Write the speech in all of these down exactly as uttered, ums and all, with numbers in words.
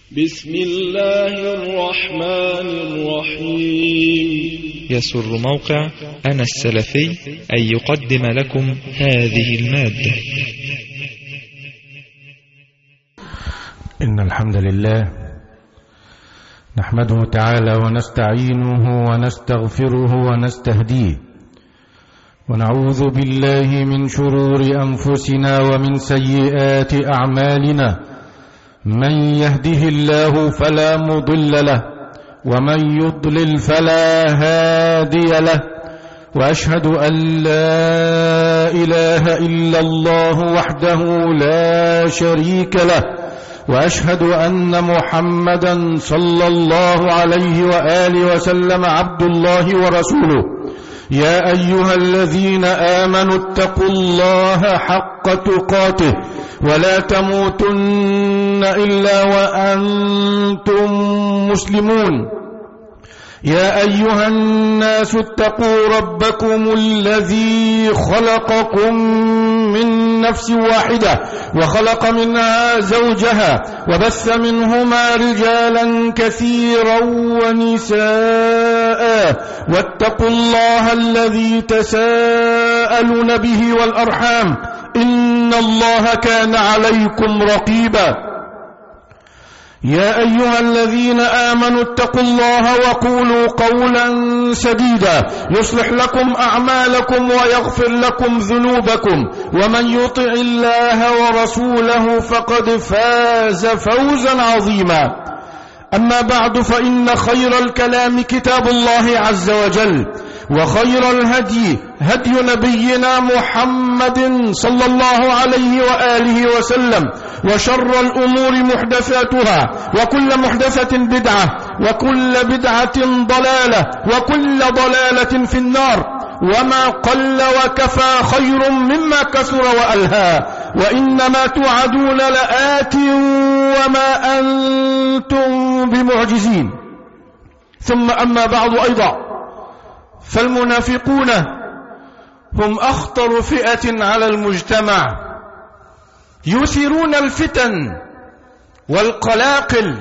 بسم الله الرحمن الرحيم. يسر موقع أنا السلفي أن يقدم لكم هذه المادة. إن الحمد لله نحمده تعالى ونستعينه ونستغفره ونستهديه، ونعوذ بالله من شرور أنفسنا ومن سيئات أعمالنا. من يهده الله فلا مضل له، ومن يضلل فلا هادي له، وأشهد أن لا إله إلا الله وحده لا شريك له، وأشهد أن محمدا صلى الله عليه وآله وسلم عبد الله ورسوله. يا أيها الذين آمنوا اتقوا الله حق تقاته ولا تموتن إلا وأنتم مسلمون. يا أيها الناس اتقوا ربكم الذي خلقكم من نفس واحدة وخلق منها زوجها وبث منهما رجالا كثيرا ونساء، واتقوا الله الذي تساءلون به والأرحام إن الله كان عليكم رقيبا. يا أيها الذين آمنوا اتقوا الله وقولوا قولا سديدا يصلح لكم أعمالكم ويغفر لكم ذنوبكم، ومن يطع الله ورسوله فقد فاز فوزا عظيما. أما بعد، فإن خير الكلام كتاب الله عز وجل، وخير الهدي هدي نبينا محمد صلى الله عليه وآله وسلم، وشر الأمور محدثاتها، وكل محدثة بدعة، وكل بدعة ضلالة، وكل ضلالة في النار. وما قل وكفى خير مما كثر وألهى، وإنما توعدون لآت وما أنتم بمعجزين. ثم أما بعد، أيضا فالمنافقون هم أخطر فئة على المجتمع، يثيرون الفتن والقلاقل،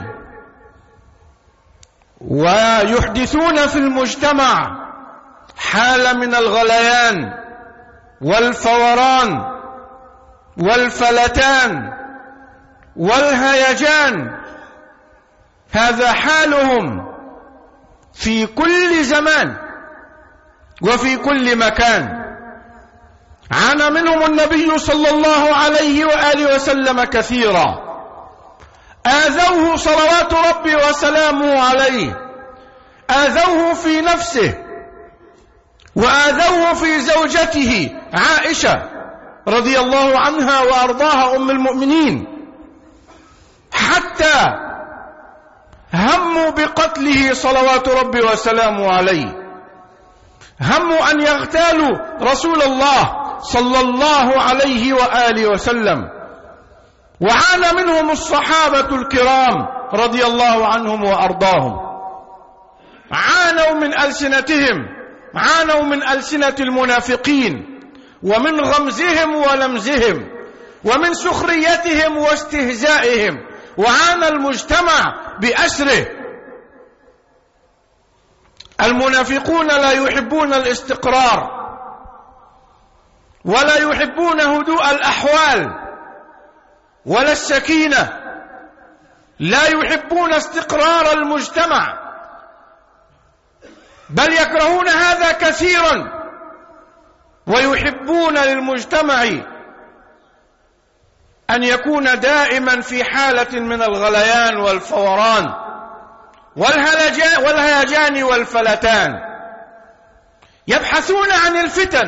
ويحدثون في المجتمع حالة من الغليان والفوران والفلتان والهيجان. هذا حالهم في كل زمان وفي كل مكان. عانى منهم النبي صلى الله عليه وآله وسلم كثيرا، آذوه صلوات ربي وسلامه عليه، آذوه في نفسه، وآذوه في زوجته عائشة رضي الله عنها وأرضاها أم المؤمنين، حتى هموا بقتله صلوات ربي وسلامه عليه، هموا أن يغتالوا رسول الله صلى الله عليه وآله وسلم. وعانى منهم الصحابة الكرام رضي الله عنهم وأرضاهم، عانوا من ألسنتهم، عانوا من ألسنة المنافقين، ومن غمزهم ولمزهم، ومن سخريتهم واستهزائهم، وعانى المجتمع بأسره. المنافقون لا يحبون الاستقرار، ولا يحبون هدوء الأحوال ولا السكينة، لا يحبون استقرار المجتمع، بل يكرهون هذا كثيرا، ويحبون للمجتمع أن يكون دائما في حالة من الغليان والفوران والهيجان والفلتان. يبحثون عن الفتن،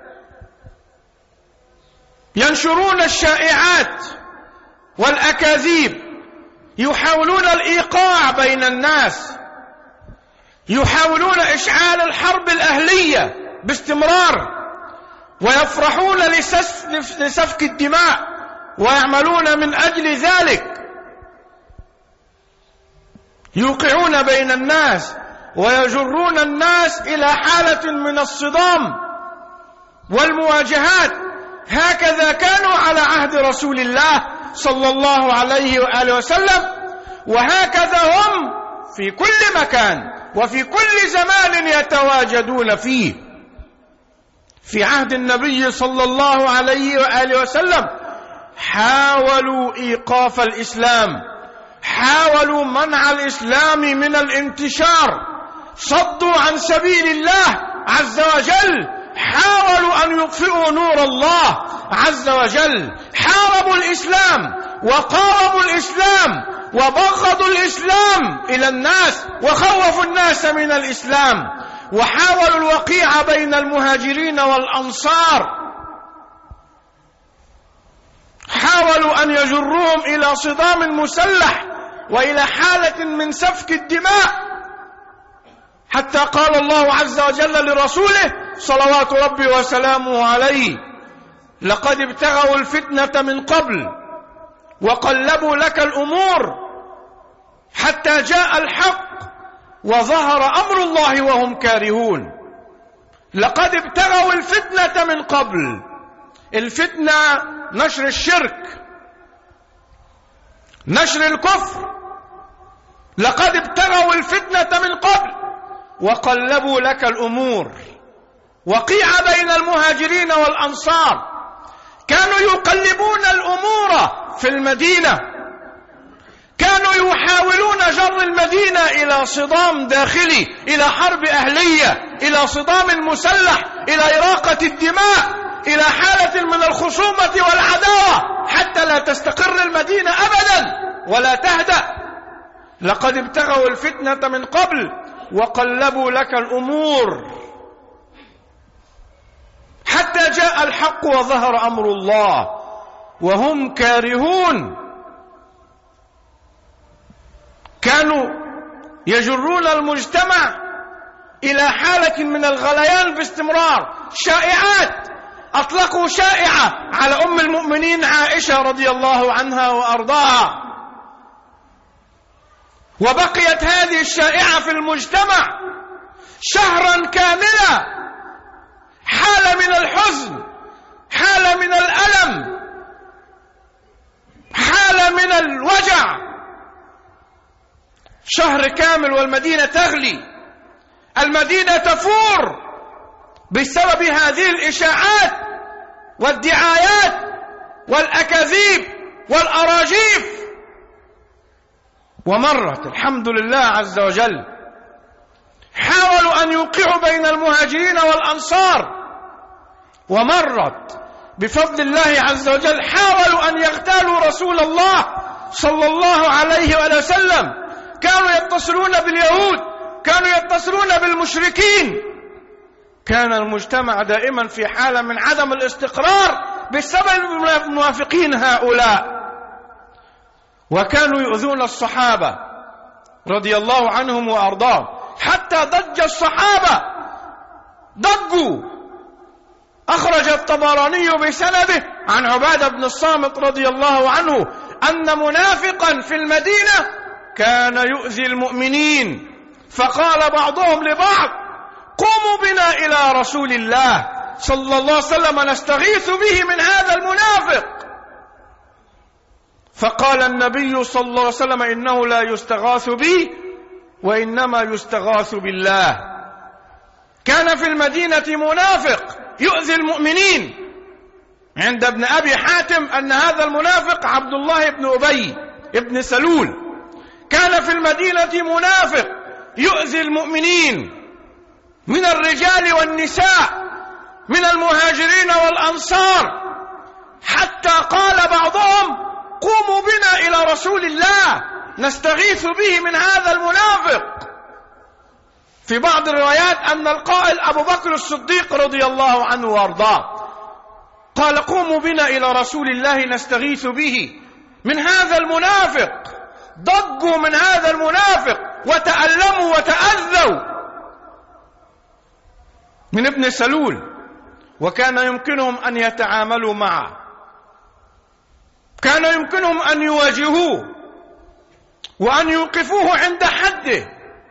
ينشرون الشائعات والأكاذيب، يحاولون الإيقاع بين الناس، يحاولون إشعال الحرب الأهلية باستمرار، ويفرحون لسفك الدماء ويعملون من أجل ذلك، يوقعون بين الناس ويجرون الناس إلى حالة من الصدام والمواجهات. هكذا كانوا على عهد رسول الله صلى الله عليه وآله وسلم، وهكذا هم في كل مكان وفي كل زمان يتواجدون فيه. في عهد النبي صلى الله عليه وآله وسلم حاولوا إيقاف الإسلام، حاولوا منع الإسلام من الانتشار، صدوا عن سبيل الله عز وجل، حاولوا أن يطفئوا نور الله عز وجل، حاربوا الإسلام وقاوموا الإسلام وبغضوا الإسلام إلى الناس وخوفوا الناس من الإسلام، وحاولوا الوقيع بين المهاجرين والأنصار، حاولوا أن يجروهم إلى صدام مسلح وإلى حالة من سفك الدماء، حتى قال الله عز وجل لرسوله صلوات ربي وسلامه عليه: لقد ابتغوا الفتنة من قبل وقلبوا لك الأمور حتى جاء الحق وظهر أمر الله وهم كارهون. لقد ابتغوا الفتنة من قبل، الفتنة نشر الشرك، نشر الكفر. لقد ابتغوا الفتنة من قبل وقلبوا لك الأمور، وقيع بين المهاجرين والأنصار، كانوا يقلبون الأمور في المدينة، كانوا يحاولون جر المدينة إلى صدام داخلي، إلى حرب أهلية، إلى صدام مسلح، إلى إراقة الدماء، إلى حالة من الخصومة والعداوة، حتى لا تستقر المدينة أبدا ولا تهدأ. لقد ابتغوا الفتنة من قبل وقلبوا لك الأمور حتى جاء الحق وظهر أمر الله وهم كارهون. كانوا يجرون المجتمع إلى حالة من الغليان باستمرار. شائعات، أطلقوا شائعة على أم المؤمنين عائشة رضي الله عنها وأرضاها، وبقيت هذه الشائعة في المجتمع شهرا كاملا، حالة من الحزن، حالة من الألم، حالة من الوجع، شهر كامل والمدينة تغلي، المدينة تفور بسبب هذه الإشاعات والدعايات والأكاذيب والأراجيف. ومرت الحمد لله عز وجل، حاولوا أن يوقعوا بين المهاجرين والأنصار، ومرت بفضل الله عز وجل حاولوا أن يغتالوا رسول الله صلى الله عليه وآله وسلم. كانوا يتصلون باليهود، كانوا يتصلون بالمشركين. كان المجتمع دائما في حالة من عدم الاستقرار بسبب المنافقين هؤلاء، وكانوا يؤذون الصحابة رضي الله عنهم وأرضاهم، حتى ضج الصحابة، ضجوا. أخرج الطبراني بسنده عن عبادة بن الصامت رضي الله عنه أن منافقا في المدينة كان يؤذي المؤمنين، فقال بعضهم لبعض: قوموا بنا إلى رسول الله صلى الله عليه وسلم نستغيث به من هذا المنافق. فقال النبي صلى الله عليه وسلم: إنه لا يستغاث به وإنما يستغاث بالله. كان في المدينة منافق يؤذي المؤمنين. عند ابن أبي حاتم أن هذا المنافق عبد الله بن أبي ابن سلول. كان في المدينة منافق يؤذي المؤمنين من الرجال والنساء، من المهاجرين والأنصار، حتى قال بعضهم: قوموا بنا إلى رسول الله نستغيث به من هذا المنافق. في بعض الروايات أن القائل أبو بكر الصديق رضي الله عنه وارضاه قال: قوموا بنا إلى رسول الله نستغيث به من هذا المنافق. ضجوا من هذا المنافق وتألموا وتأذوا من ابن سلول، وكان يمكنهم أن يتعاملوا معه، كان يمكنهم أن يواجهوه وأن يوقفوه عند حده،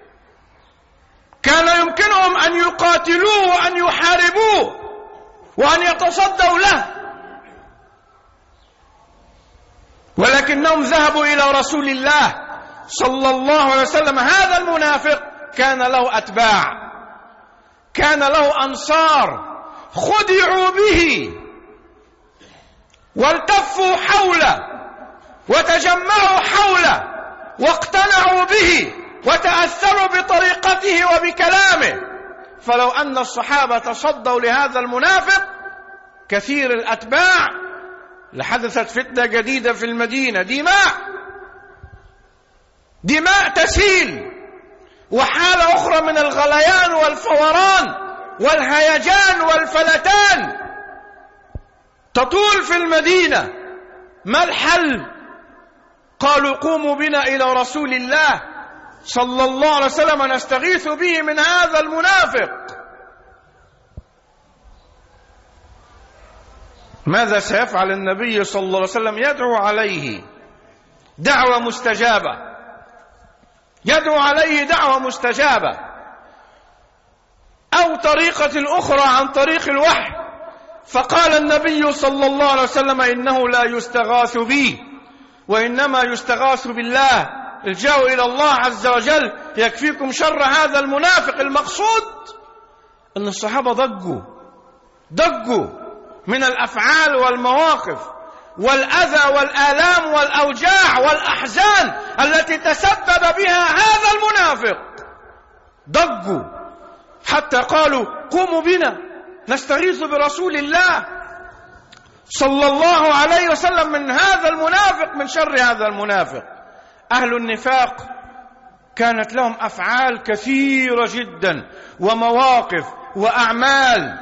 كان يمكنهم أن يقاتلوه وأن يحاربوه وأن يتصدوا له، ولكنهم ذهبوا إلى رسول الله صلى الله عليه وسلم هذا المنافق كان له أتباع، كان له أنصار خدعوا به والتفوا حوله وتجمعوا حوله واقتنعوا به وتأثروا بطريقته وبكلامه. فلو أن الصحابة تصدوا لهذا المنافق كثير الأتباع لحدثت فتنة جديدة في المدينة، دماء دماء تسيل، وحالة أخرى من الغليان والفوران والهيجان والفلتان تطول في المدينة. ما الحل؟ قالوا قوموا بنا إلى رسول الله صلى الله عليه وسلم نستغيث به من هذا المنافق. ماذا سيفعل النبي صلى الله عليه وسلم؟ يدعو عليه دعوة مستجابة، يدعو عليه دعوة مستجابة، أو طريقة أخرى عن طريق الوحي. فقال النبي صلى الله عليه وسلم إنه لا يستغاث بي وإنما يستغاث بالله، الجاءوا إلى الله عز وجل يكفيكم شر هذا المنافق. المقصود أن الصحابة ضجوا ضجوا من الأفعال والمواقف والأذى والآلام والأوجاع والأحزان التي تسبب بها هذا المنافق. ضجوا حتى قالوا قوموا بنا نستغيث برسول الله صلى الله عليه وسلم من هذا المنافق، من شر هذا المنافق. أهل النفاق كانت لهم أفعال كثيرة جدا ومواقف وأعمال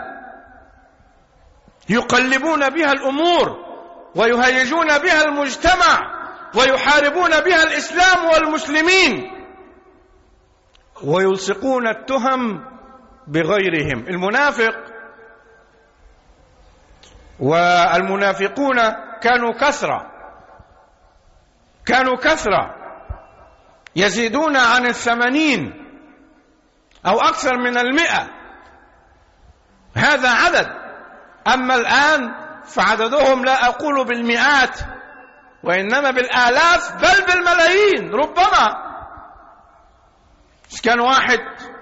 يقلبون بها الأمور ويهيجون بها المجتمع ويحاربون بها الإسلام والمسلمين ويلصقون التهم بغيرهم. المنافق والمنافقون كانوا كثرة كانوا كثرة يزيدون عن الثمانين أو أكثر من المئة، هذا عدد. أما الآن فعددهم لا أقول بالمئات وإنما بالآلاف بل بالملايين ربما. كان واحد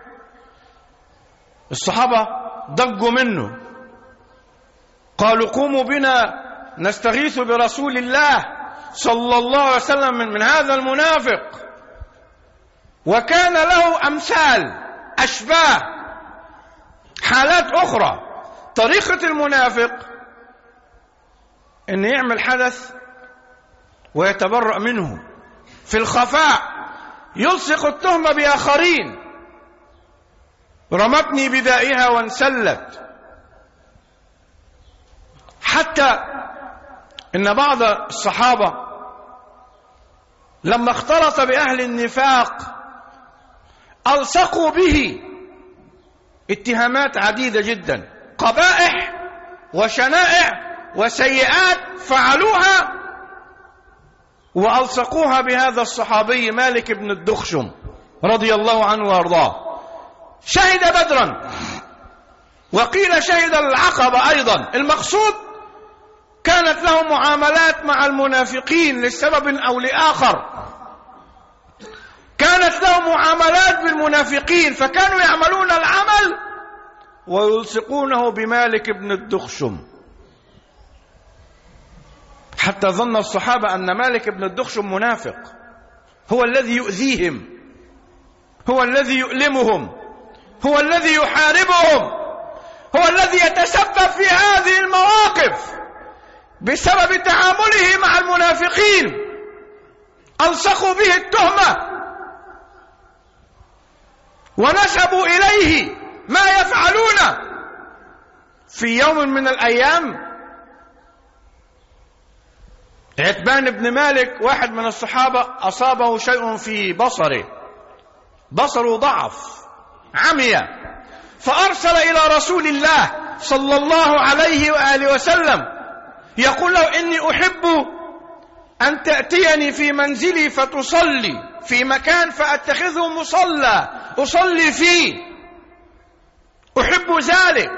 الصحابة ضجوا منه، قالوا قوموا بنا نستغيث برسول الله صلى الله عليه وسلم من, من هذا المنافق. وكان له أمثال أشباه حالات أخرى. طريقة المنافق أن يعمل حدث ويتبرأ منه في الخفاء، يلصق التهمة بآخرين، رمتني بدائها وانسلت. حتى إن بعض الصحابة لما اختلط بأهل النفاق ألصقوا به اتهامات عديدة جدا، قبائح وشنائع وسيئات فعلوها وألصقوها بهذا الصحابي مالك بن الدخشم رضي الله عنه وارضاه. شهد بدرا وقيل شهد العقبة أيضا. المقصود كانت له معاملات مع المنافقين لسبب أو لآخر، كانت له معاملات بالمنافقين، فكانوا يعملون العمل ويلصقونه بمالك بن الدخشم، حتى ظن الصحابة أن مالك بن الدخشم منافق، هو الذي يؤذيهم، هو الذي يؤلمهم، هو الذي يحاربهم، هو الذي يتسبب في هذه المواقف بسبب تعامله مع المنافقين. ألصقوا به التهمة ونسبوا إليه ما يفعلون. في يوم من الأيام عتبان بن مالك واحد من الصحابة أصابه شيء في بصره، بصره ضعف عمي، فأرسل إلى رسول الله صلى الله عليه وآله وسلم يقول له إني أحب أن تأتيني في منزلي فتصلي في مكان فأتخذه مصلى أصلي فيه، أحب ذلك.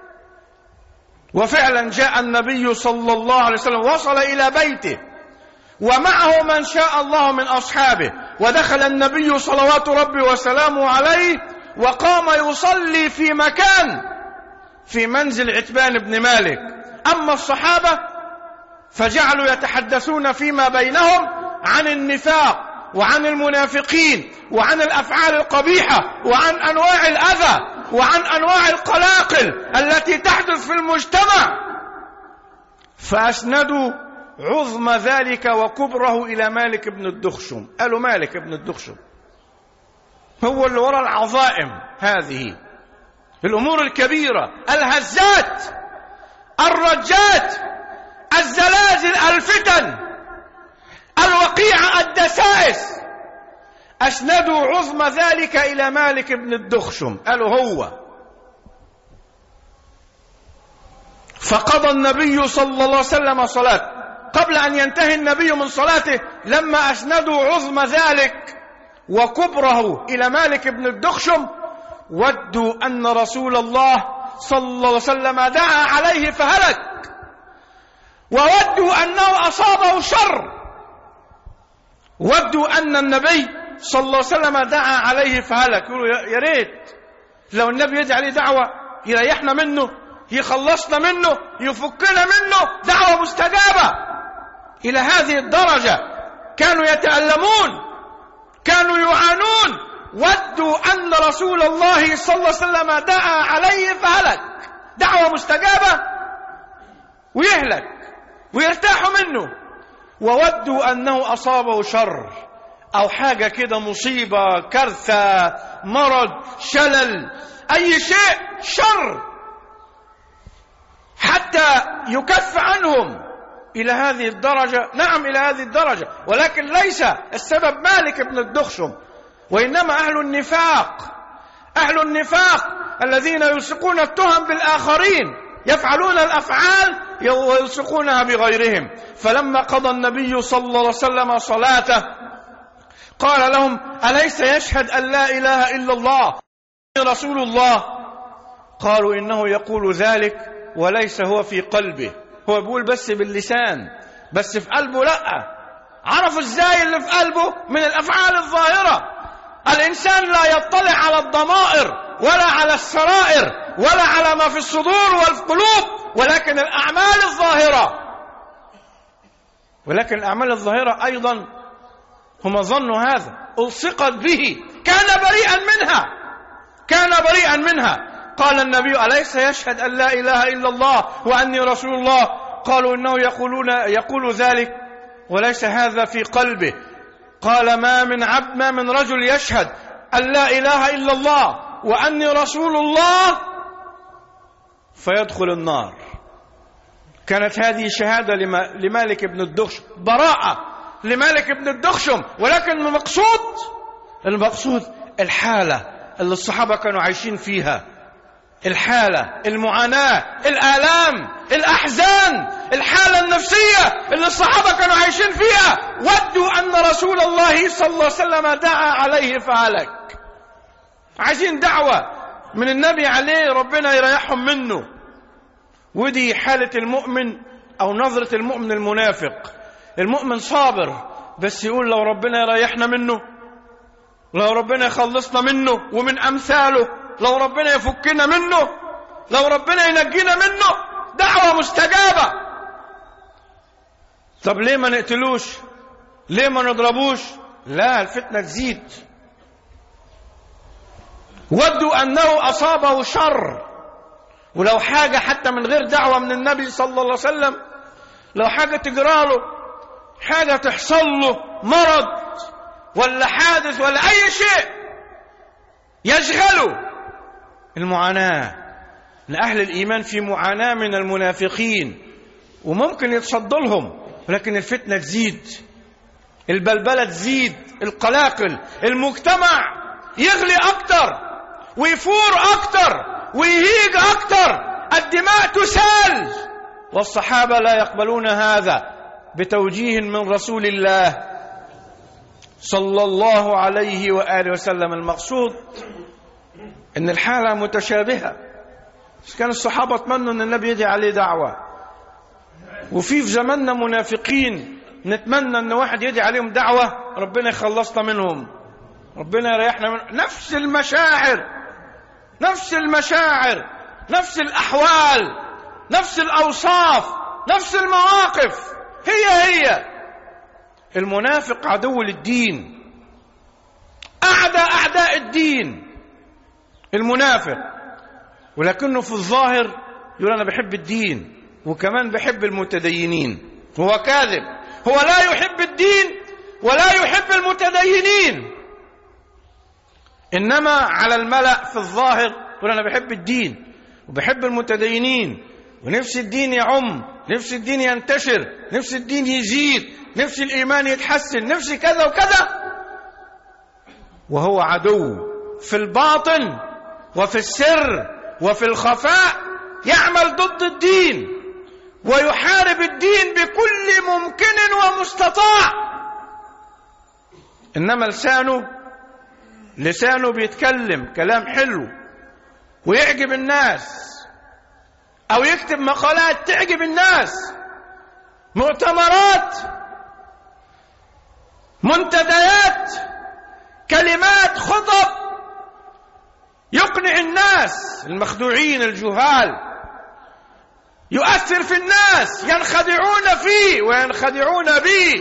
وفعلا جاء النبي صلى الله عليه وسلم، وصل إلى بيته ومعه من شاء الله من أصحابه، ودخل النبي صلوات ربي وسلامه عليه وقام يصلي في مكان في منزل عتبان بن مالك. أما الصحابة فجعلوا يتحدثون فيما بينهم عن النفاق وعن المنافقين وعن الأفعال القبيحة وعن أنواع الأذى وعن أنواع القلاقل التي تحدث في المجتمع، فأسندوا عظم ذلك وكبره إلى مالك بن الدخشم. قالوا مالك بن الدخشم هو اللي وراء العظائم هذه، الأمور الكبيرة، الهزات، الرجات، الزلازل، الفتن، الوقيعة، الدسائس. أسندوا عظم ذلك إلى مالك بن الدخشم، قالوا هو. فقضى النبي صلى الله عليه وسلم صلاة. قبل أن ينتهي النبي من صلاته لما أسندوا عظم ذلك وكبره إلى مالك بن الدخشم ودوا أن رسول الله صلى الله عليه وسلم دعا عليه فهلك، وودوا أنه أصابه شر، ودوا أن النبي صلى الله عليه وسلم دعا عليه فهلك. يقولوا يا ريت لو النبي يدعي عليه دعوة يريحنا منه، يخلصنا منه، يفكنا منه، دعوة مستجابة. إلى هذه الدرجة كانوا يتألمون، كانوا يعانون. ودوا أن رسول الله صلى الله عليه وسلم دعا عليه فهلك، دعوة مستجابة ويهلك ويرتاحوا منه. وودوا أنه أصابه شر أو حاجة كده، مصيبة، كارثة، مرض، شلل، أي شيء شر، حتى يكف عنهم إلى هذه الدرجة. نعم إلى هذه الدرجة، ولكن ليس السبب مالك بن الدخشم، وإنما أهل النفاق، أهل النفاق الذين يلصقون التهم بالآخرين، يفعلون الأفعال ويلصقونها بغيرهم. فلما قضى النبي صلى الله عليه وسلم صلاته قال لهم أليس يشهد أن لا إله إلا الله رسول الله؟ قالوا إنه يقول ذلك وليس هو في قلبه، هو بيقول بس باللسان، بس في قلبه لأ. عرفوا ازاي اللي في قلبه؟ من الأفعال الظاهرة. الإنسان لا يطلع على الضمائر ولا على السرائر ولا على ما في الصدور والقلوب، ولكن الأعمال الظاهرة. ولكن الأعمال الظاهرة أيضا هم ظنوا هذا، ألصقت به، كان بريئا منها، كان بريئا منها. قال النبي أليس يشهد أن لا إله إلا الله وأني رسول الله؟ قالوا إنه يقولون يقول ذلك وليس هذا في قلبه. قال ما من عبد ما من رجل يشهد أن لا إله إلا الله وأني رسول الله فيدخل النار. كانت هذه شهادة لمالك بن الدخشم، براءة لمالك بن الدخشم. ولكن المقصود المقصود الحالة اللي الصحابة كانوا عايشين فيها، الحالة، المعاناة، الآلام، الأحزان، الحالة النفسية اللي الصحابة كانوا عايشين فيها. ودوا أن رسول الله صلى الله عليه وسلم دعا عليه فهلك. عايزين دعوة من النبي عليه ربنا يريحهم منه. ودي حالة المؤمن أو نظرة المؤمن المنافق. المؤمن صابر بس يقول لو ربنا يريحنا منه، لو ربنا يخلصنا منه ومن أمثاله، لو ربنا يفكنا منه، لو ربنا ينجينا منه، دعوة مستجابة. طب ليه ما نقتلوش؟ ليه ما نضربوش؟ لا، الفتنة تزيد. ودوا أنه أصابه شر، ولو حاجة حتى من غير دعوة من النبي صلى الله عليه وسلم، لو حاجة تجراله، حاجة تحصل له، مرض ولا حادث ولا أي شيء يشغله، المعاناة. لأهل الإيمان في معاناة من المنافقين وممكن يتصد لهم، ولكن الفتنة تزيد، البلبلة تزيد، القلاقل، المجتمع يغلي أكتر ويفور أكتر ويهيج أكتر، الدماء تسال. والصحابة لا يقبلون هذا بتوجيه من رسول الله صلى الله عليه وآله وسلم. المقصود إن الحالة متشابهة. كان الصحابة تمنوا أن النبي يدعي عليه دعوة، وفي في زماننا منافقين نتمنى ان واحد يدعي عليهم دعوة ربنا يخلصنا منهم، ربنا يريحنا منهم. نفس المشاعر نفس المشاعر نفس الأحوال نفس الأوصاف نفس المواقف، هي هي. المنافق عدو للدين، أعدى أعداء الدين المنافق، ولكنه في الظاهر يقول أنا بحب الدين وكمان بحب المتدينين. هو كاذب، هو لا يحب الدين ولا يحب المتدينين، إنما على الملأ في الظاهر يقول أنا بحب الدين وبحب المتدينين ونفس الدين يعم، نفس الدين ينتشر، نفس الدين يزيد، نفس الإيمان يتحسن، نفس كذا وكذا، وهو عدو في الباطن وفي السر وفي الخفاء، يعمل ضد الدين ويحارب الدين بكل ممكن ومستطاع. إنما لسانه لسانه بيتكلم كلام حلو ويعجب الناس، أو يكتب مقالات تعجب الناس، مؤتمرات، منتديات، كلمات، خطب، يقنع الناس المخدوعين الجهال، يؤثر في الناس، ينخدعون فيه وينخدعون به.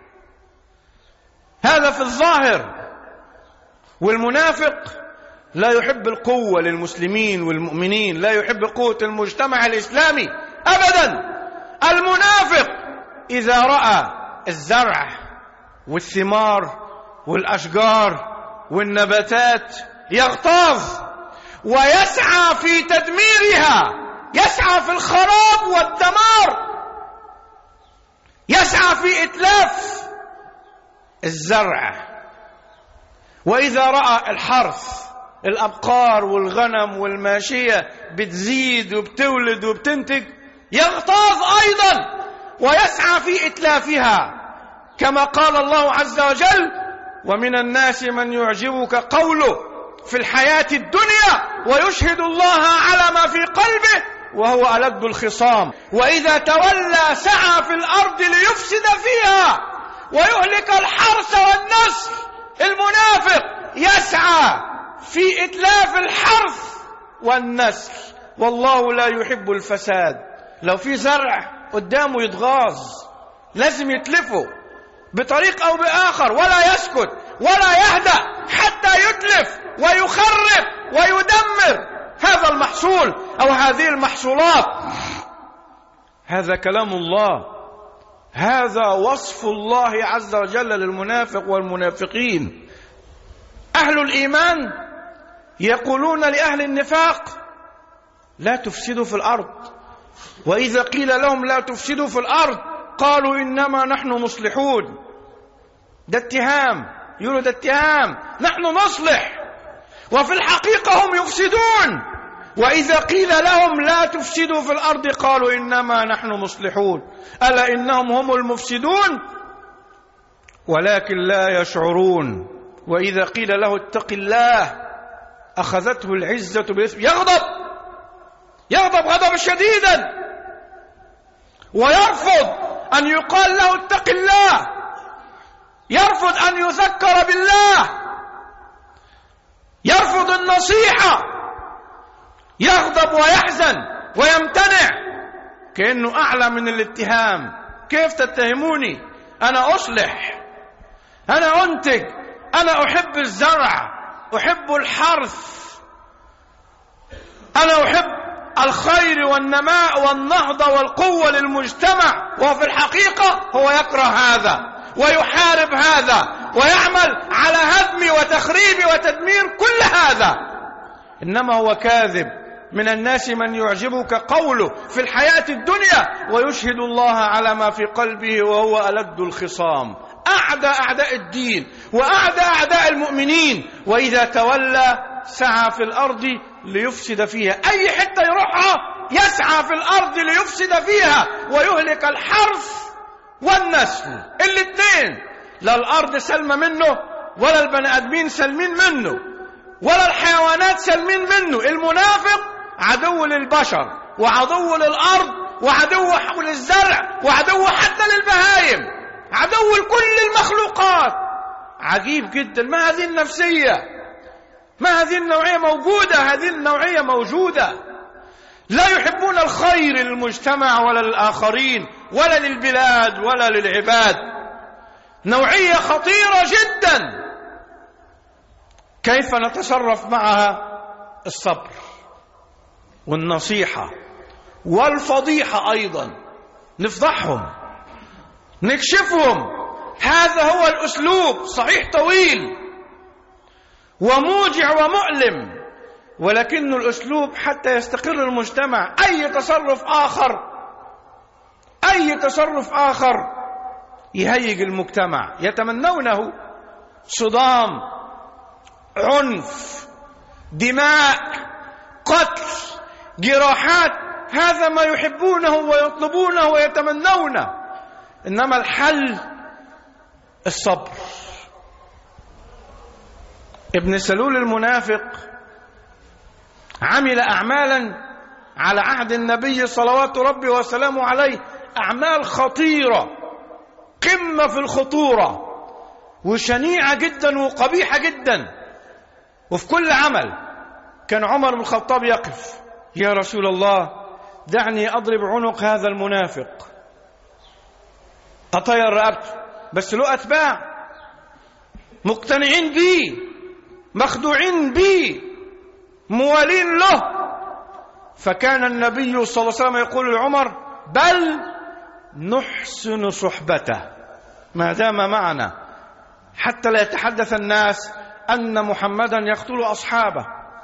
هذا في الظاهر. والمنافق لا يحب القوة للمسلمين والمؤمنين، لا يحب قوة المجتمع الإسلامي أبدا. المنافق إذا رأى الزرع والثمار والأشجار والنباتات يغتاظ ويسعى في تدميرها، يسعى في الخراب والدمار، يسعى في إتلاف الزرع. وإذا رأى الحرث، الأبقار والغنم والماشية بتزيد وبتولد وبتنتج، يغتاظ أيضا ويسعى في إتلافها، كما قال الله عز وجل: ومن الناس من يعجبك قوله في الحياة الدنيا ويشهد الله على ما في قلبه وهو ألد الخصام، وإذا تولى سعى في الأرض ليفسد فيها ويهلك الحرث والنسل. المنافق يسعى في إتلاف الحرث والنسل، والله لا يحب الفساد. لو في زرع قدامه يتغاظ، لازم يتلفه بطريق أو بآخر، ولا يسكت ولا يهدأ حتى يتلف ويخرب ويدمر هذا المحصول أو هذه المحصولات. هذا كلام الله، هذا وصف الله عز وجل للمنافق والمنافقين. أهل الإيمان يقولون لأهل النفاق: لا تفسدوا في الأرض، وإذا قيل لهم لا تفسدوا في الأرض قالوا إنما نحن مصلحون. ده اتهام، يقولوا ده اتهام، نحن نصلح، وفي الحقيقة هم يفسدون. وإذا قيل لهم لا تفسدوا في الأرض قالوا إنما نحن مصلحون، ألا إنهم هم المفسدون ولكن لا يشعرون. وإذا قيل له اتق الله أخذته العزة بالإثم، يغضب يغضب غضبا شديدا، ويرفض أن يقال له اتق الله، يرفض أن يذكر بالله، يرفض النصيحة، يغضب ويحزن ويمتنع، كأنه أعلى من الاتهام. كيف تتهموني؟ أنا أصلح، أنا أنتج، أنا أحب الزرع، أحب الحرث، أنا أحب الخير والنماء والنهضة والقوة للمجتمع. وفي الحقيقة هو يكره هذا ويحارب هذا ويعمل على هدم وتخريب وتدمير كل هذا. إنما هو كاذب. من الناس من يعجبك قوله في الحياة الدنيا ويشهد الله على ما في قلبه وهو ألد الخصام. أعدى أعداء الدين وأعدى أعداء المؤمنين. وإذا تولى سعى في الأرض ليفسد فيها، أي حتة يروحها يسعى في الأرض ليفسد فيها ويهلك الحرث والنسل. الاثنين، لا الأرض سلمة منه ولا البني آدمين سلمين منه ولا الحيوانات سلمين منه. المنافق عدو للبشر وعدو للأرض وعدو للزرع وعدو حتى للبهايم. عدو لكل المخلوقات. عجيب جدا. ما هذه النفسية؟ ما هذه النوعية موجودة؟ هذه النوعية موجودة. لا يحبون الخير للمجتمع ولا للآخرين ولا للبلاد ولا للعباد. نوعية خطيرة جدا. كيف نتصرف معها؟ الصبر والنصيحة والفضيحة أيضا. نفضحهم، نكشفهم. هذا هو الأسلوب. صحيح طويل وموجع ومؤلم، ولكن الأسلوب حتى يستقر المجتمع. أي تصرف آخر أي تصرف آخر يهيج المجتمع. يتمنونه صدام، عنف، دماء، قتل، جراحات. هذا ما يحبونه ويطلبونه ويتمنونه. إنما الحل الصبر. ابن سلول المنافق عمل أعمالا على عهد النبي صلوات ربي وسلامه عليه، أعمال خطيرة، قمة في الخطورة، وشنيعة جدا وقبيحة جدا. وفي كل عمل كان عمر بن الخطاب يقف: يا رسول الله دعني أضرب عنق هذا المنافق، أطير رقبته. بس له أتباع مقتنعين به، مخدوعين به، موالين له. فكان النبي صلى الله عليه وسلم يقول لعمر: بل نحسن صحبته ما دام معنا، حتى لا يتحدث الناس أن محمدا يقتل أصحابه.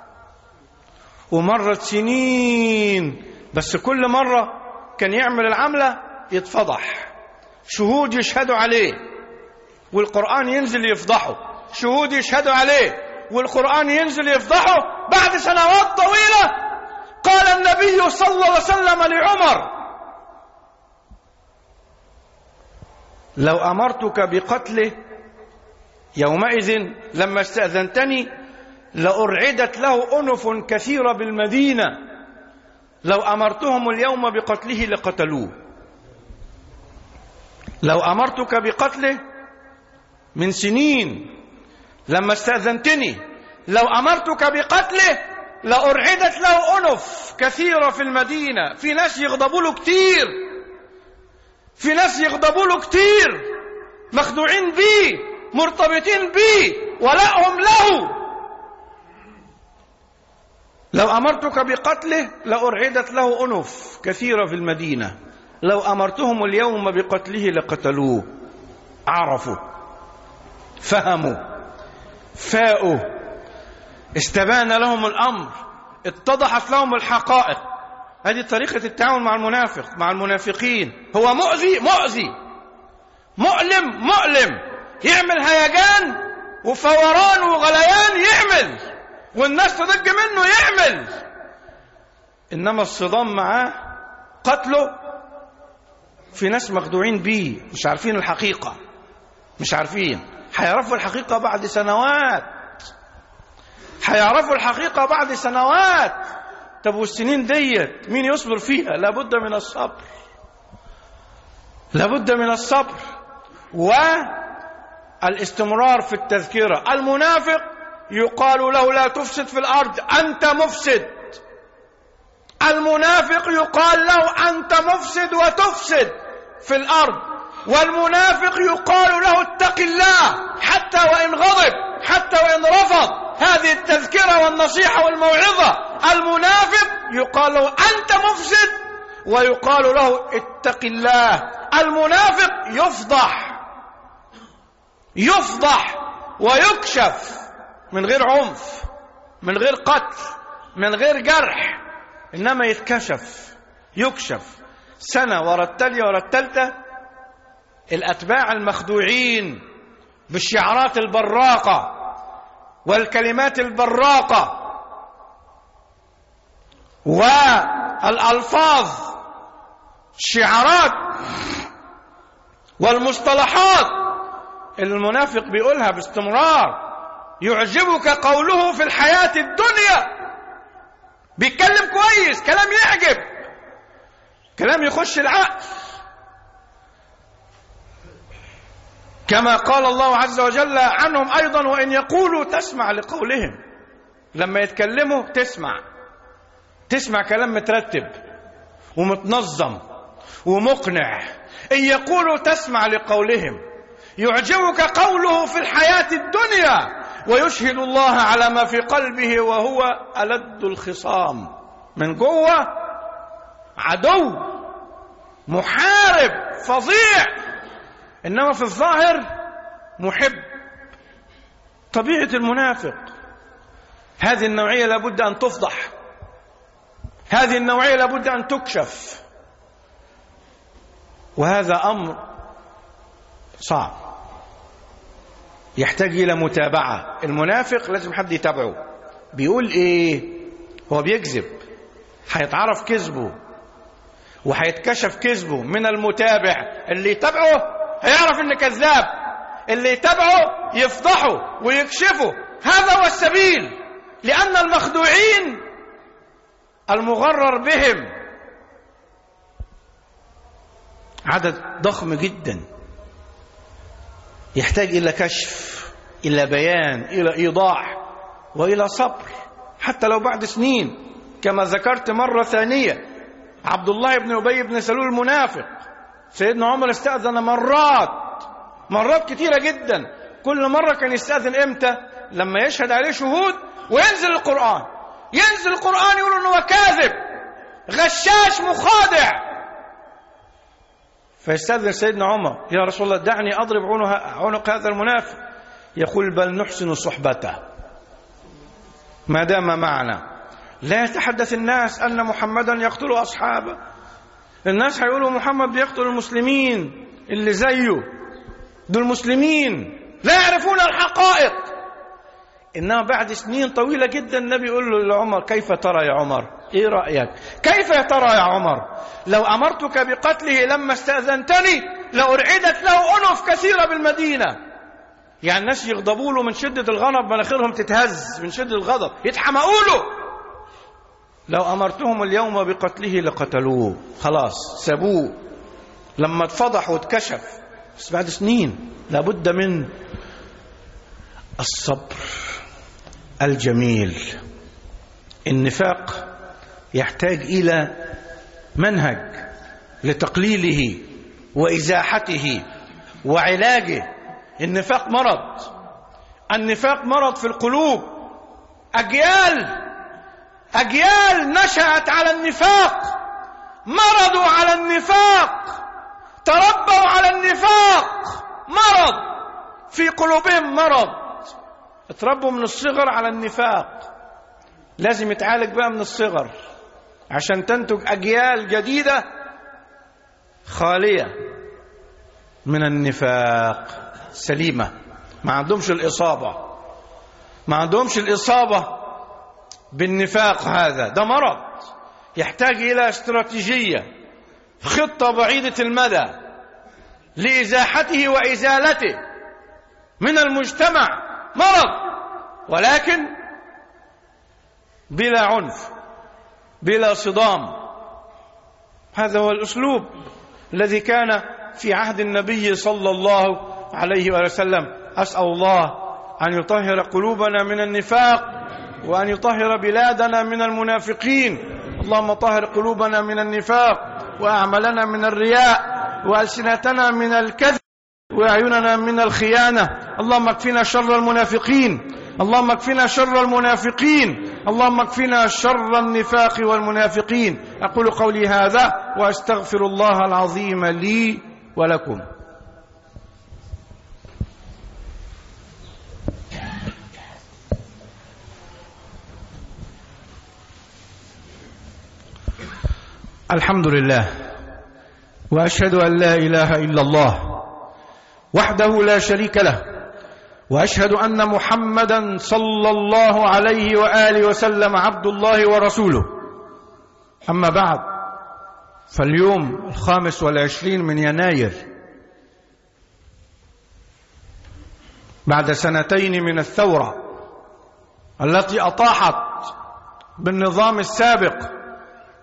ومرت سنين، بس كل مرة كان يعمل العملة يتفضح، شهود يشهدوا عليه والقرآن ينزل يفضحه، شهود يشهدوا عليه والقرآن ينزل يفضحه. بعد سنوات طويلة قال النبي صلى الله عليه وسلم لعمر: لو أمرتك بقتله يومئذ لما استأذنتني لأرعدت له أنف كثيرة بالمدينة، لو أمرتهم اليوم بقتله لقتلوه. لو أمرتك بقتله من سنين لما استأذنتني، لو أمرتك بقتله لأرعدت له أنف كثيرة في المدينة. في ناس يغضبوا له كتير، في ناس يغضبوا له كتير، مخدوعين به، مرتبطين به، ولائهم له. لو أمرتك بقتله لأرعدت له أنف كثيرة في المدينة، لو أمرتهم اليوم بقتله لقتلوه. عرفوا، فهموا، فاءوا، استبان لهم الأمر، اتضحت لهم الحقائق. هذه طريقة التعامل مع المنافق، مع المنافقين. هو مؤذي مؤذي، مؤلم مؤلم، يعمل هيجان وفوران وغليان، يعمل والناس تضج منه، يعمل. إنما الصدام معاه، قتله، في ناس مخدوعين بيه، مش عارفين الحقيقة، مش عارفين. هيعرفوا الحقيقة بعد سنوات، هيعرفوا الحقيقة بعد سنوات. طب والسنين ديت مين يصبر فيها؟ لابد من الصبر، لابد من الصبر والاستمرار في التذكرة. المنافق يقال له: لا تفسد في الأرض، أنت مفسد. المنافق يقال له: أنت مفسد وتفسد في الأرض. والمنافق يقال له: اتق الله، حتى وإن غضب، حتى وإن رفض هذه التذكرة والنصيحة والموعظة. المنافق يقال له: أنت مفسد، ويقال له: اتق الله. المنافق يفضح، يفضح ويكشف من غير عنف، من غير قتل، من غير جرح، إنما يتكشف، يكشف سنة ورا التالية ورا التالتة. الأتباع المخدوعين بالشعارات البراقة والكلمات البراقة والألفاظ، الشعارات والمصطلحات المنافق بيقولها باستمرار. يعجبك قوله في الحياة الدنيا، بيتكلم كويس، كلام يعجب، كلام يخش العقل. كما قال الله عز وجل عنهم أيضا: وإن يقولوا تسمع لقولهم. لما يتكلموا تسمع، تسمع كلام مترتب ومتنظم ومقنع. إن يقولوا تسمع لقولهم، يعجبك قوله في الحياة الدنيا ويشهد الله على ما في قلبه وهو ألد الخصام. من جوه عدو محارب فظيع، إنما في الظاهر محب. طبيعة المنافق هذه النوعية لابد أن تفضح، هذه النوعية لابد أن تكشف، وهذا أمر صعب يحتاج إلى متابعة. المنافق لازم حد يتابعه، بيقول إيه، هو بيكذب، هيتعرف كذبه وهيتكشف كذبه من المتابع. اللي يتابعه هيعرف إن كذاب، اللي يتابعه يفضحه ويكشفه. هذا هو السبيل، لأن المخدوعين المغرر بهم عدد ضخم جدا، يحتاج إلى كشف، إلى بيان، إلى إيضاح، وإلى صبر، حتى لو بعد سنين. كما ذكرت مرة ثانية، عبد الله بن أبي بن سلول المنافق، سيدنا عمر استأذن مرات مرات كتيرة جدا. كل مرة كان يستأذن إمتى؟ لما يشهد عليه شهود وينزل القرآن، ينزل القرآن يقولوا إنه كاذب غشاش مخادع. فيستأذن سيدنا عمر: يا رسول الله دعني أضرب عنق هذا المنافق. يقول: بل نحسن صحبته ما دام معنا. لا يتحدث الناس أن محمدا يقتل أصحابه. الناس هيقولوا محمد بيقتل المسلمين اللي زيه، دول مسلمين لا يعرفون الحقائق. إنما بعد سنين طويلة جدا النبي يقول له لعمر: كيف ترى يا عمر؟ إيه رأيك؟ كيف ترى يا عمر؟ لو أمرتك بقتله لما استأذنتني لأرعدت له أنف كثيرة بالمدينة. يعني الناس يغضبوا له من شدة الغضب، مناخيرهم تتهز من شدة الغضب، يتحمقوا له. لو أمرتهم اليوم بقتله لقتلوه، خلاص سابوه لما اتفضح واتكشف. بس بعد سنين لابد من الصبر الجميل. النفاق يحتاج إلى منهج لتقليله وإزاحته وعلاجه. النفاق مرض، النفاق مرض في القلوب. أجيال أجيال نشأت على النفاق، مرضوا على النفاق، تربوا على النفاق، مرض في قلوبهم، مرض. اتربوا من الصغر على النفاق، لازم يتعالج بقى من الصغر عشان تنتج أجيال جديدة خالية من النفاق، سليمة، ما عندهمش الإصابة، ما عندهمش الإصابة بالنفاق. هذا ده مرض يحتاج إلى استراتيجية، خطة بعيدة المدى لإزاحته وإزالته من المجتمع. مرض، ولكن بلا عنف، بلا صدام. هذا هو الأسلوب الذي كان في عهد النبي صلى الله عليه وسلم. أسأل الله أن يطهر قلوبنا من النفاق وأن يطهر بلادنا من المنافقين. اللهم طهر قلوبنا من النفاق، وأعمالنا من الرياء، وألسنتنا من الكذب، وأعيننا من الخيانة. اللهم اكفنا شر المنافقين، اللهم اكفنا شر المنافقين، اللهم اكفنا شر النفاق والمنافقين. أقول قولي هذا وأستغفر الله العظيم لي ولكم. الحمد لله، وأشهد أن لا إله إلا الله وحده لا شريك له، وأشهد أن محمدا صلى الله عليه وآله وسلم عبد الله ورسوله. أما بعد، فاليوم الخامس والعشرين من يناير بعد سنتين من الثورة التي أطاحت بالنظام السابق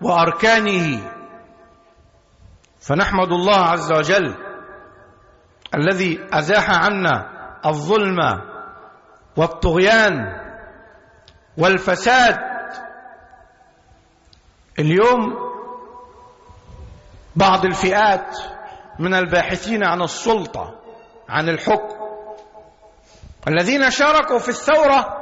وأركانه، فنحمد الله عز وجل الذي أزاح عنا الظلم والطغيان والفساد. اليوم بعض الفئات من الباحثين عن السلطة، عن الحكم، الذين شاركوا في الثورة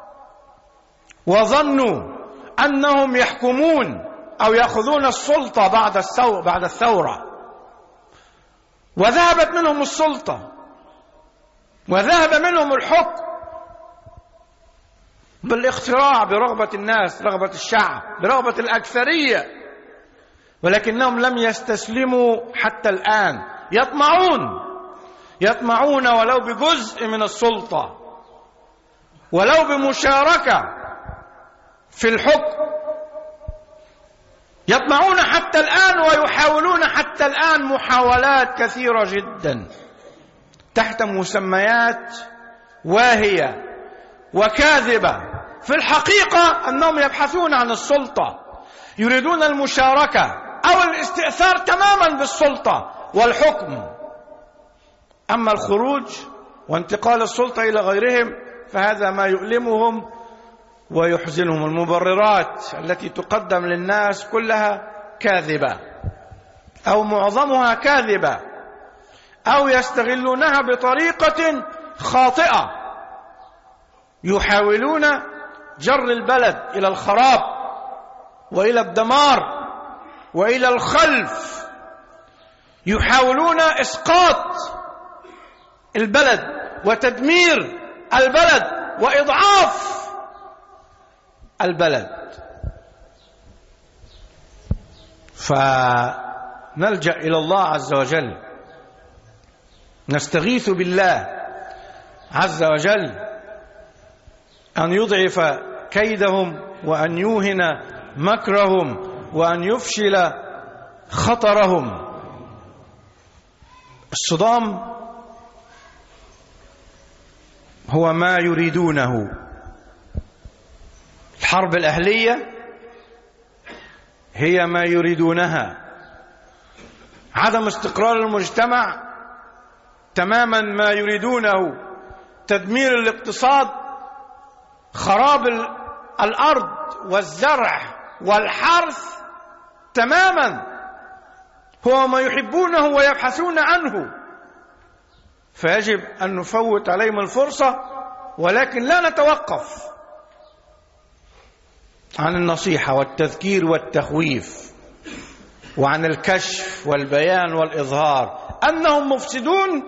وظنوا أنهم يحكمون أو يأخذون السلطة بعد الثورة, بعد الثورة وذهبت منهم السلطة وذهب منهم الحكم بالاختراع، برغبة الناس، رغبة الشعب، برغبة الأكثرية، ولكنهم لم يستسلموا حتى الآن. يطمعون يطمعون ولو بجزء من السلطة، ولو بمشاركة في الحكم. يطمعون حتى الآن ويحاولون حتى الآن محاولات كثيرة جدا تحت مسميات واهية وكاذبة. في الحقيقة أنهم يبحثون عن السلطة، يريدون المشاركة أو الاستئثار تماما بالسلطة والحكم. أما الخروج وانتقال السلطة إلى غيرهم فهذا ما يؤلمهم ويحزنهم. المبررات التي تقدم للناس كلها كاذبة أو معظمها كاذبة، أو يستغلونها بطريقة خاطئة، يحاولون جر البلد إلى الخراب وإلى الدمار وإلى الخلف. يحاولون إسقاط البلد وتدمير البلد وإضعاف البلد. فنلجأ إلى الله عز وجل، نستغيث بالله عز وجل أن يضعف كيدهم وأن يوهن مكرهم وأن يفشل خطرهم. الصدام هو ما يريدونه. الحرب الأهلية هي ما يريدونها. عدم استقرار المجتمع تماما ما يريدونه. تدمير الاقتصاد، خراب الأرض والزرع والحرث تماما هو ما يحبونه ويبحثون عنه. فيجب أن نفوت عليهم الفرصة، ولكن لا نتوقف عن النصيحة والتذكير والتخويف، وعن الكشف والبيان والإظهار أنهم مفسدون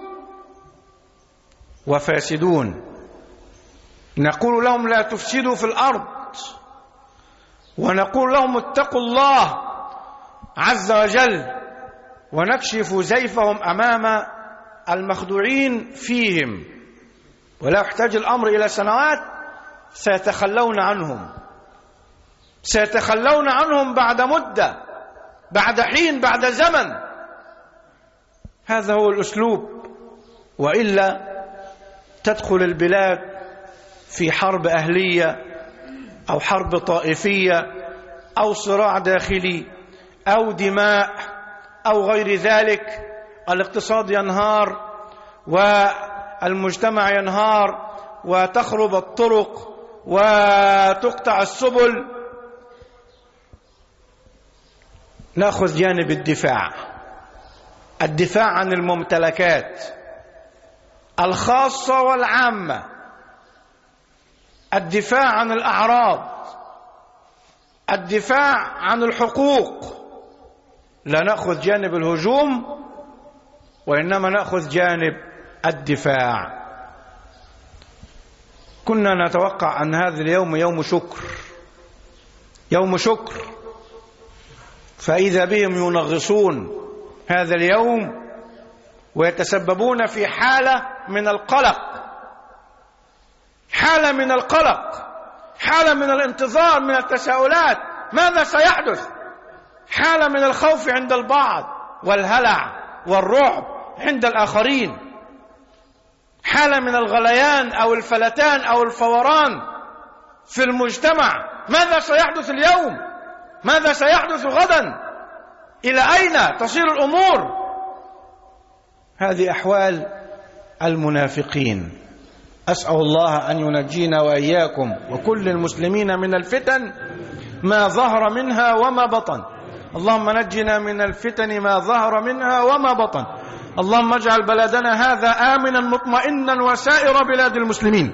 وفاسدون. نقول لهم لا تفسدوا في الأرض، ونقول لهم اتقوا الله عز وجل، ونكشف زيفهم أمام المخدوعين فيهم. ولا يحتاج الأمر إلى سنوات سيتخلون عنهم، سيتخلون عنهم بعد مدة، بعد حين، بعد زمن. هذا هو الأسلوب، وإلا تدخل البلاد في حرب أهلية أو حرب طائفية أو صراع داخلي أو دماء أو غير ذلك. الاقتصاد ينهار والمجتمع ينهار وتخرب الطرق وتقطع السبل. نأخذ جانب الدفاع، الدفاع عن الممتلكات الخاصة والعامة، الدفاع عن الأعراض، الدفاع عن الحقوق. لا نأخذ جانب الهجوم، وإنما نأخذ جانب الدفاع. كنا نتوقع أن هذا اليوم يوم شكر، يوم شكر، فإذا بهم ينغصون هذا اليوم ويتسببون في حالة من القلق، حالة من القلق، حالة من الانتظار، من التساؤلات، ماذا سيحدث؟ حالة من الخوف عند البعض والهلع والرعب عند الآخرين، حالة من الغليان أو الفلتان أو الفوران في المجتمع. ماذا سيحدث اليوم؟ ماذا سيحدث غدا؟ إلى أين تصير الأمور؟ هذه أحوال المنافقين. أسأل الله أن ينجينا وإياكم وكل المسلمين من الفتن ما ظهر منها وما بطن. اللهم نجنا من الفتن ما ظهر منها وما بطن. اللهم اجعل بلدنا هذا آمنا مطمئنا وسائر بلاد المسلمين.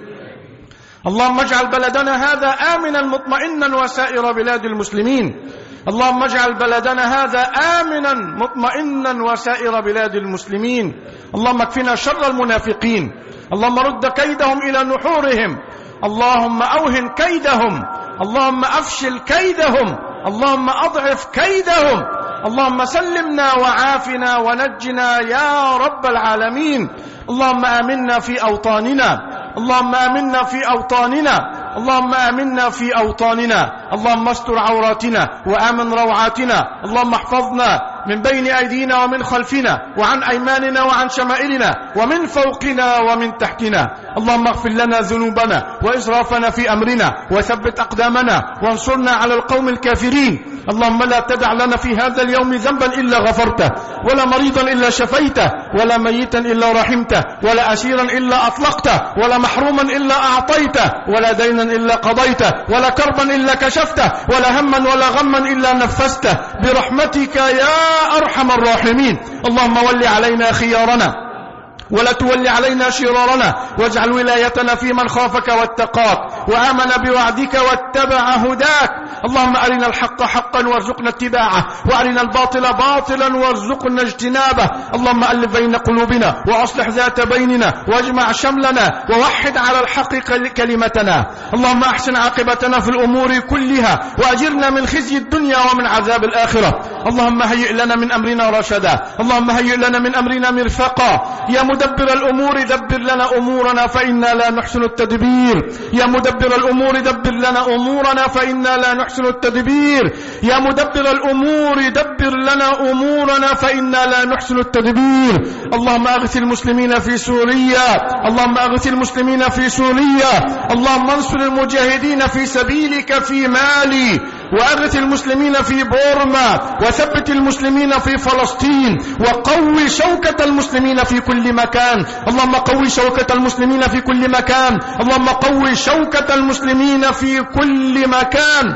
اللهم اجعل بلدنا هذا آمنا مطمئنا وسائر بلاد المسلمين. اللهم اجعل بلدنا هذا آمنا مطمئنا وسائر بلاد المسلمين. اللهم اكفنا شر المنافقين. اللهم رد كيدهم إلى نحورهم. اللهم أوهن كيدهم. اللهم أفشل كيدهم. اللهم أضعف كيدهم. اللهم سلمنا وعافنا ونجنا يا رب العالمين. اللهم آمنا في أوطاننا. اللهم آمنا في أوطاننا. اللهم آمنا في أوطاننا. اللهم استر عوراتنا وآمن روعاتنا. اللهم احفظنا من بين أيدينا ومن خلفنا وعن أيماننا وعن شمائلنا ومن فوقنا ومن تحتنا. اللهم اغفر لنا ذنوبنا وإسرافنا في أمرنا وثبت أقدامنا وانصرنا على القوم الكافرين. اللهم لا تدع لنا في هذا اليوم ذنبا إلا غفرته، ولا مريضا إلا شفيته، ولا ميتا إلا رحمته، ولا أسيرا إلا أطلقته، ولا محروما إلا أعطيته، ولا دينا إلا قضيته، ولا كربا إلا كشفته، ولا هما ولا غما إلا نفسته برحمتك يا أرحم الراحمين. اللهم ول علينا خيارنا ولا تولي علينا شرارنا، واجعل ولايتنا في من خافك واتقاك وآمن بوعدك واتبع هداك. اللهم أرنا الحق حقا وارزقنا اتباعه، وأرنا الباطل باطلا وارزقنا اجتنابه. اللهم ألف بين قلوبنا وأصلح ذات بيننا واجمع شملنا ووحد على الحق كلمتنا. اللهم أحسن عاقبتنا في الأمور كلها وأجرنا من خزي الدنيا ومن عذاب الآخرة. اللهم هيئ لنا من أمرنا رشدا. اللهم هيئ لنا من أمرنا مرفقا. يا مدبر الأمور دبر لنا أمورنا فإنا لا نحسن التدبير. يا مدبر الأمور دبر لنا أمورنا فإنا لا نحسن التدبير. يا مدبر الأمور دبر لنا أمورنا فإنا لا نحسن التدبير. اللهم أغث المسلمين في سوريا. اللهم أغث المسلمين في سوريا. اللهم انصر المجاهدين في سبيلك في مالي، وأغث المسلمين في بورما، وثبت المسلمين في فلسطين، وقوي شوكة المسلمين في كل مكان. اللهم قوي شوكة المسلمين في كل مكان. اللهم قوي شوكة المسلمين في كل مكان.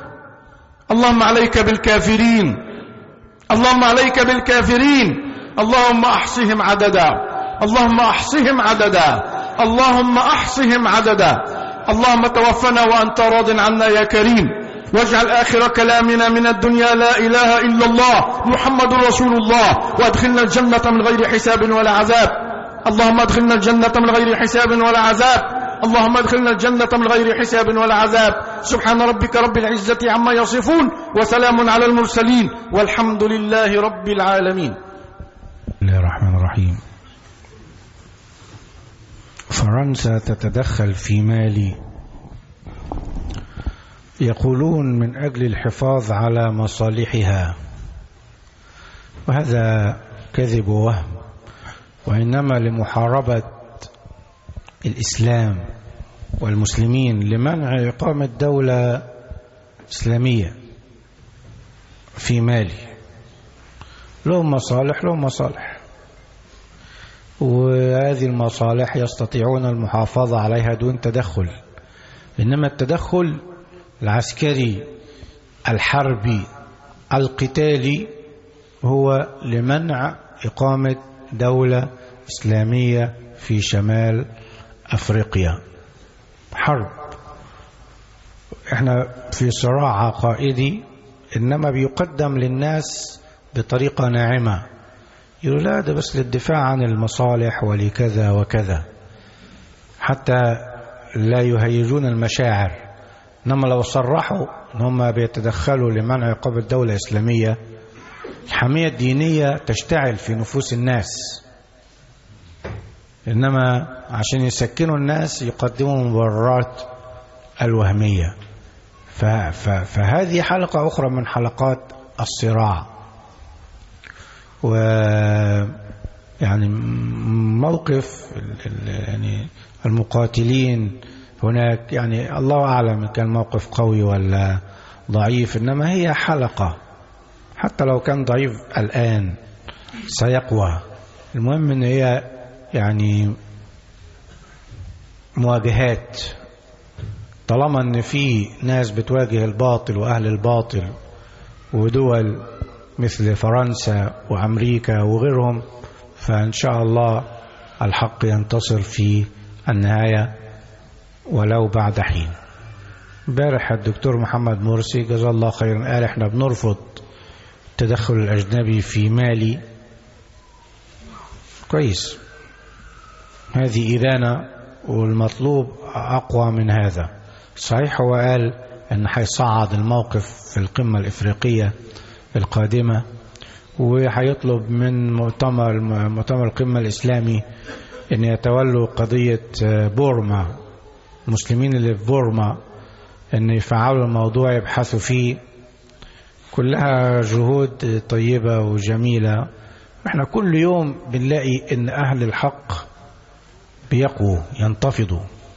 اللهم عليك بالكافرين. اللهم عليك بالكافرين. اللهم أحصهم عددا. اللهم أحصهم عددا. اللهم أحصهم عددا. اللهم توفنا وأنت راض عنا يا كريم، واجعل آخر كلامنا من الدنيا لا إله إلا الله محمد رسول الله، وادخلنا الجنة من غير حساب ولا عذاب. اللهم ادخلنا الجنة من غير حساب ولا عذاب. اللهم ادخلنا الجنة من غير حساب ولا عذاب. سبحان ربك رب العزة عما يصفون، وسلام على المرسلين، والحمد لله رب العالمين. بسم الله الرحمن الرحيم. فرنسا تتدخل في مالي، يقولون من أجل الحفاظ على مصالحها، وهذا كذب وهم، وإنما لمحاربة الإسلام والمسلمين، لمنع إقامة دولة إسلامية في مالي. لهم مصالح لهم مصالح وهذه المصالح يستطيعون المحافظة عليها دون تدخل. إنما التدخل العسكري الحربي القتالي هو لمنع إقامة دولة إسلامية في شمال أفريقيا. حرب، احنا في صراع عقائدي، إنما بيقدم للناس بطريقة ناعمة، يقول لا ده بس للدفاع عن المصالح ولكذا وكذا، حتى لا يهيجون المشاعر. إنما لو صرحوا ان هم بيتدخلوا لمنع إقامة دولة إسلامية، الحمية الدينية تشتعل في نفوس الناس. إنما عشان يسكنوا الناس يقدموا مبررات الوهمية. فهذه حلقة أخرى من حلقات الصراع. ويعني موقف يعني المقاتلين هناك، يعني الله أعلم كان موقف قوي ولا ضعيف، إنما هي حلقة، حتى لو كان ضعيف الآن سيقوى المهم ان هي يعني مواجهات. طالما ان في ناس بتواجه الباطل واهل الباطل ودول مثل فرنسا وامريكا وغيرهم، فان شاء الله الحق ينتصر في النهاية ولو بعد حين. امبارح الدكتور محمد مرسي جزاه الله خيرا قال احنا بنرفض التدخل الاجنبي في مالي. كويس، هذه إدانة والمطلوب أقوى من هذا. صحيح هو قال أن هيصعد الموقف في القمة الإفريقية القادمة، وهيطلب من مؤتمر مؤتمر القمة الإسلامي أن يتولوا قضية بورما، المسلمين اللي في بورما، أن يفعلوا الموضوع، يبحثوا فيه. كلها جهود طيبة وجميلة. احنا كل يوم بنلاقي ان اهل الحق بيقوا ينتفضوا.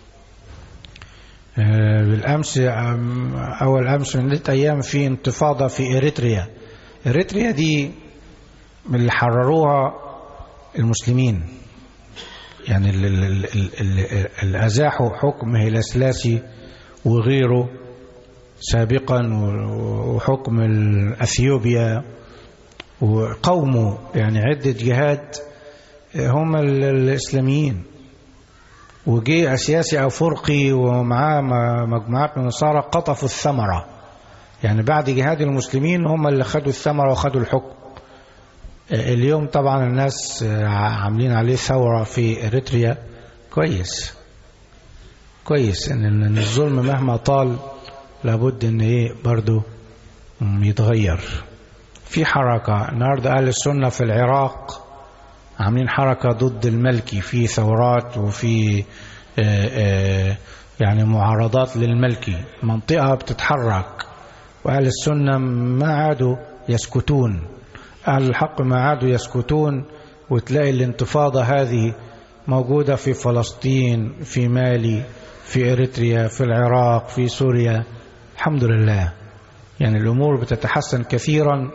بالامس اول امس من ثلاث ايام في انتفاضه في اريتريا. اريتريا دي من اللي حرروها المسلمين، يعني اللي ازاحوا حكم هيلسلاسي وغيره سابقا، وحكم اثيوبيا، وقوموا يعني عدة جهات هم الإسلاميين. وجي سياسي أو فرقي ومعاه مجموعات من النصارى قطفوا الثمرة، يعني بعد جهاد المسلمين هم اللي خدوا الثمرة وخدوا الحكم. اليوم طبعا الناس عاملين عليه ثورة في إريتريا. كويس كويس ان الظلم مهما طال لابد ان ايه برضو يتغير. في حركة النهاردة أهل السنة في العراق عاملين حركة ضد الملكي، في ثورات وفي آآ آآ يعني معارضات للملكي، منطقة بتتحرك، وأهل السنة ما عادوا يسكتون، أهل الحق ما عادوا يسكتون. وتلاقي الانتفاضة هذه موجودة في فلسطين، في مالي، في إريتريا، في العراق، في سوريا. الحمد لله يعني الأمور بتتحسن كثيرا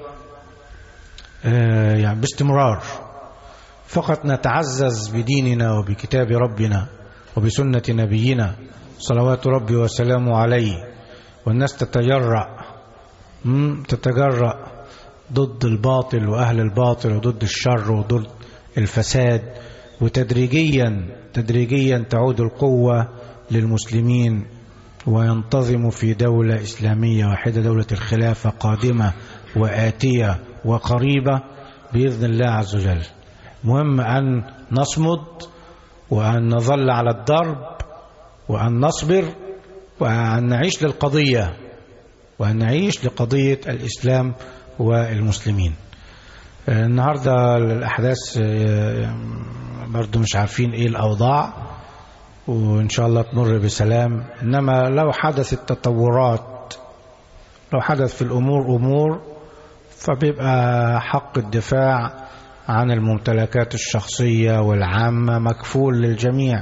يعني باستمرار. فقط نتعزز بديننا وبكتاب ربنا وبسنة نبينا صلوات ربي وسلامه عليه، والناس تتجرأ تتجرأ ضد الباطل وأهل الباطل وضد الشر وضد الفساد، وتدريجيا تدريجيا تعود القوة للمسلمين وينتظموا في دولة إسلامية واحدة، دولة الخلافة قادمة وآتية وقريبة بإذن الله عز وجل. مهم أن نصمد وأن نظل على الضرب وأن نصبر وأن نعيش للقضية وأن نعيش لقضية الإسلام والمسلمين. النهاردة الأحداث برضو مش عارفين إيه الأوضاع، وإن شاء الله تمر بسلام. إنما لو حدثت تطورات، لو حدث في الأمور أمور، فبيبقى حق الدفاع عن الممتلكات الشخصية والعامة مكفول للجميع،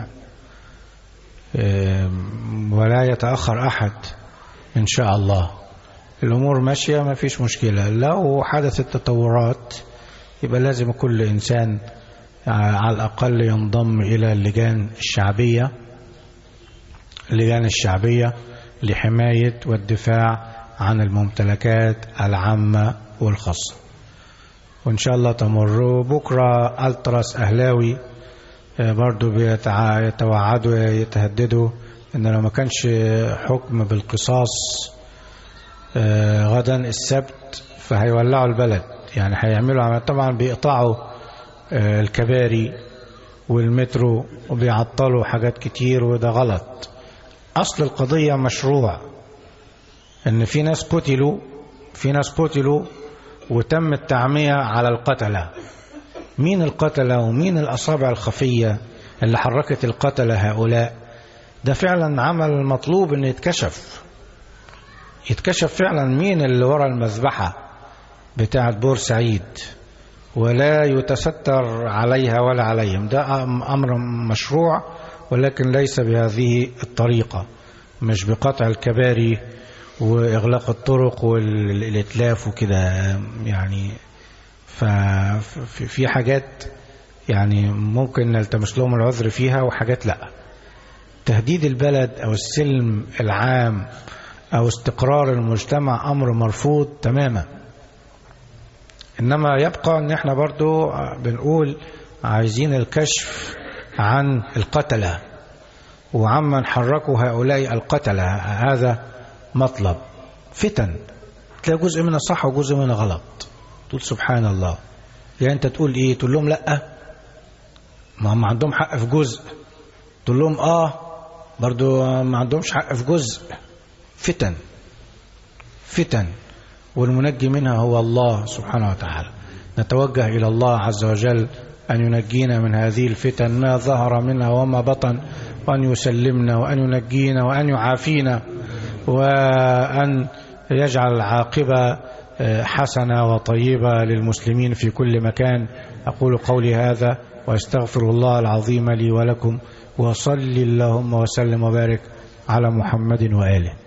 ولا يتأخر أحد إن شاء الله. الأمور ماشية ما فيش مشكلة. لو حدثت تطورات يبقى لازم كل إنسان على الأقل ينضم إلى اللجان الشعبية اللجان الشعبية لحماية والدفاع عن الممتلكات العامة والخاصة. وإن شاء الله تمر. بكرة ألتراس أهلاوي برضو بيتوعدوا يتهددوا إن لو ما كانش حكم بالقصاص غدا السبت فهيولعوا البلد، يعني هيعملوا طبعا بيقطعوا الكباري والمترو وبيعطلوا حاجات كتير، وده غلط. أصل القضية مشروع، إن في ناس قتلوا في ناس قتلوا وتم التعمية على القتلة. مين القتلة ومين الأصابع الخفية اللي حركت القتلة هؤلاء؟ ده فعلا عمل مطلوب إن يتكشف يتكشف فعلا مين اللي ورا المذبحة بتاعة بورسعيد، ولا يتستر عليها ولا عليهم. ده أمر مشروع، ولكن ليس بهذه الطريقة، مش بقطع الكباري وإغلاق الطرق والإتلاف وكده. يعني ففي حاجات يعني ممكن نلتمس لهم العذر فيها وحاجات لا. تهديد البلد أو السلم العام أو استقرار المجتمع أمر مرفوض تماما. إنما يبقى أن احنا برضو بنقول عايزين الكشف عن القتلة وعمن حركوا هؤلاء القتلة. هذا مطلب. فتن تلاقي جزء منها صح وجزء منها غلط، تقول سبحان الله. يعني أنت تقول إيه؟ تقول لهم لأ، ما هم عندهم حق في جزء. تقول لهم آه، برضو ما عندهمش حق في جزء. فتن فتن والمنجي منها هو الله سبحانه وتعالى. نتوجه إلى الله عز وجل أن ينجينا من هذه الفتن ما ظهر منها وما بطن، وأن يسلمنا وأن ينجينا وأن يعافينا وأن يجعل العاقبة حسنة وطيبة للمسلمين في كل مكان. أقول قولي هذا وأستغفر الله العظيم لي ولكم، وصل اللهم وسلم وبارك على محمد وآله.